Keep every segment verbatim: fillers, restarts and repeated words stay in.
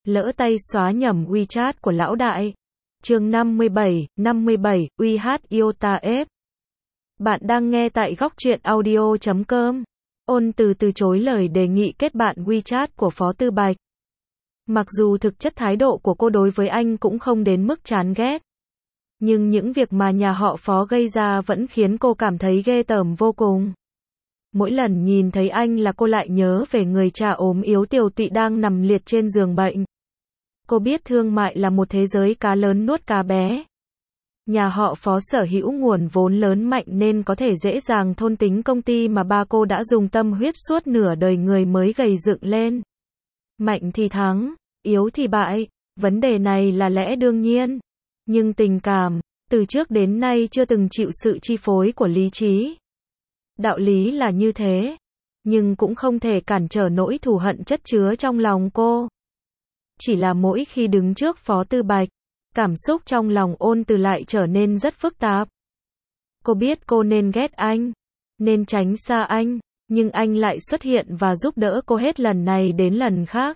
lỡ tay xóa nhầm WeChat của lão đại. Chương năm mươi bảy, năm mươi bảy, uy hát yêu ta ép. Bạn đang nghe tại góc truyện audio chấm com. Ôn Từ từ chối lời đề nghị kết bạn WeChat của Phó Tư Bạch. Mặc dù thực chất thái độ của cô đối với anh cũng không đến mức chán ghét, nhưng những việc mà nhà họ Phó gây ra vẫn khiến cô cảm thấy ghê tởm vô cùng. Mỗi lần nhìn thấy anh là cô lại nhớ về người cha ốm yếu tiều tụy đang nằm liệt trên giường bệnh. Cô biết thương mại là một thế giới cá lớn nuốt cá bé. Nhà họ Phó sở hữu nguồn vốn lớn mạnh nên có thể dễ dàng thôn tính công ty mà ba cô đã dùng tâm huyết suốt nửa đời người mới gầy dựng lên. Mạnh thì thắng, yếu thì bại, vấn đề này là lẽ đương nhiên. Nhưng tình cảm, từ trước đến nay chưa từng chịu sự chi phối của lý trí. Đạo lý là như thế, nhưng cũng không thể cản trở nỗi thù hận chất chứa trong lòng cô. Chỉ là mỗi khi đứng trước Phó Tư Bạch, cảm xúc trong lòng Ôn Từ lại trở nên rất phức tạp. Cô biết cô nên ghét anh, nên tránh xa anh, nhưng anh lại xuất hiện và giúp đỡ cô hết lần này đến lần khác.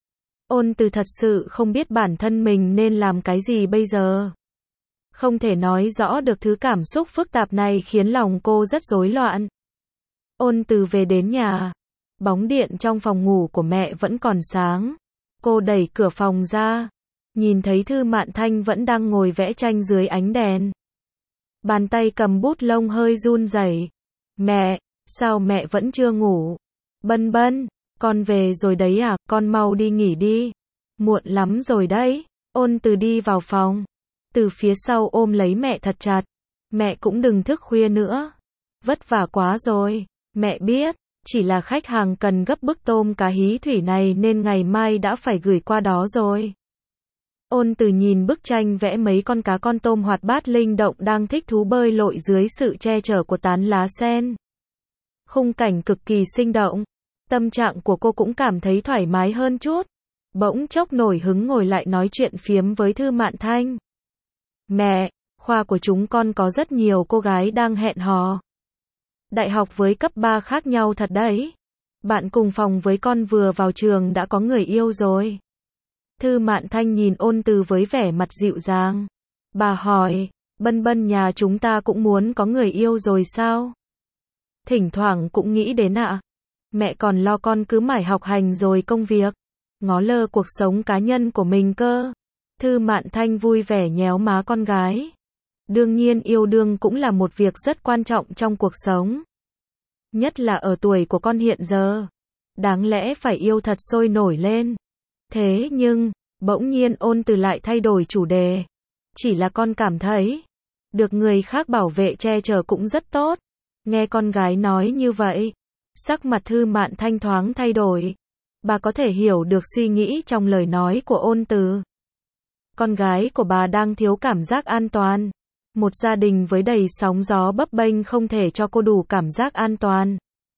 Ôn Từ thật sự không biết bản thân mình nên làm cái gì bây giờ. Không thể nói rõ được thứ cảm xúc phức tạp này khiến lòng cô rất rối loạn. Ôn Từ về đến nhà, bóng điện trong phòng ngủ của mẹ vẫn còn sáng. Cô đẩy cửa phòng ra, nhìn thấy Thư Mạn Thanh vẫn đang ngồi vẽ tranh dưới ánh đèn. Bàn tay cầm bút lông hơi run rẩy. Mẹ, sao mẹ vẫn chưa ngủ? Bân Bân, con về rồi đấy à, con mau đi nghỉ đi. Muộn lắm rồi đấy. Ôn Từ đi vào phòng, từ phía sau ôm lấy mẹ thật chặt. Mẹ cũng đừng thức khuya nữa. Vất vả quá rồi. Mẹ biết, chỉ là khách hàng cần gấp bức tôm cá hí thủy này nên ngày mai đã phải gửi qua đó rồi. Ôn Từ nhìn bức tranh vẽ mấy con cá con tôm hoạt bát linh động đang thích thú bơi lội dưới sự che chở của tán lá sen. Khung cảnh cực kỳ sinh động. Tâm trạng của cô cũng cảm thấy thoải mái hơn chút. Bỗng chốc nổi hứng ngồi lại nói chuyện phiếm với Thư Mạn Thanh. Mẹ, khoa của chúng con có rất nhiều cô gái đang hẹn hò. Đại học với cấp ba khác nhau thật đấy. Bạn cùng phòng với con vừa vào trường đã có người yêu rồi. Thư Mạn Thanh nhìn Ôn Từ với vẻ mặt dịu dàng. Bà hỏi, Bân Bân nhà chúng ta cũng muốn có người yêu rồi sao? Thỉnh thoảng cũng nghĩ đến ạ. À? Mẹ còn lo con cứ mải học hành rồi công việc, ngó lơ cuộc sống cá nhân của mình cơ. Thư Mạn Thanh vui vẻ nhéo má con gái. Đương nhiên yêu đương cũng là một việc rất quan trọng trong cuộc sống. Nhất là ở tuổi của con hiện giờ. Đáng lẽ phải yêu thật sôi nổi lên. Thế nhưng, bỗng nhiên Ôn Từ lại thay đổi chủ đề. Chỉ là con cảm thấy, được người khác bảo vệ che chở cũng rất tốt. Nghe con gái nói như vậy, sắc mặt Thư Mạn Thanh thoáng thay đổi. Bà có thể hiểu được suy nghĩ trong lời nói của Ôn Từ. Con gái của bà đang thiếu cảm giác an toàn. Một gia đình với đầy sóng gió bấp bênh không thể cho cô đủ cảm giác an toàn.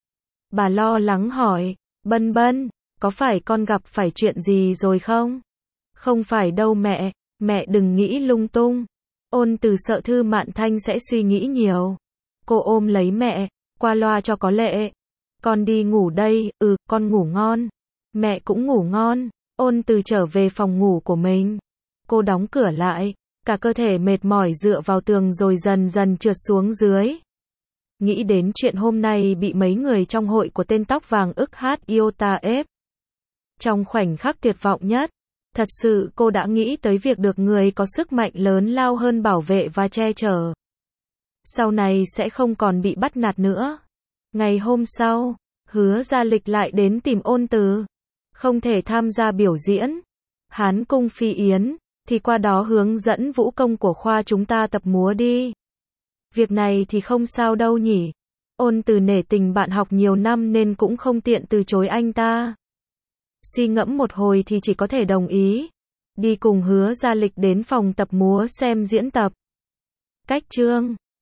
Bà lo lắng hỏi, Bân Bân, có phải con gặp phải chuyện gì rồi không? Không phải đâu mẹ, mẹ đừng nghĩ lung tung. Ôn Từ sợ Thư Mạn Thanh sẽ suy nghĩ nhiều. Cô ôm lấy mẹ, qua loa cho có lệ. Con đi ngủ đây, ừ, con ngủ ngon. Mẹ cũng ngủ ngon. Ôn Từ trở về phòng ngủ của mình. Cô đóng cửa lại, cả cơ thể mệt mỏi dựa vào tường rồi dần dần trượt xuống dưới. Nghĩ đến chuyện hôm nay bị mấy người trong hội của tên tóc vàng ức hát yêu ta ép. Trong khoảnh khắc tuyệt vọng nhất, thật sự cô đã nghĩ tới việc được người có sức mạnh lớn lao hơn bảo vệ và che chở. Sau này sẽ không còn bị bắt nạt nữa. Ngày hôm sau, Hứa Gia Lịch lại đến tìm Ôn Từ. Không thể tham gia biểu diễn Hán Cung Phi Yến, thì qua đó hướng dẫn vũ công của khoa chúng ta tập múa đi. Việc này thì không sao đâu nhỉ. Ôn Từ nể tình bạn học nhiều năm nên cũng không tiện từ chối anh ta. Suy ngẫm một hồi thì chỉ có thể đồng ý. Đi cùng Hứa Gia Lịch đến phòng tập múa xem diễn tập. Cách chương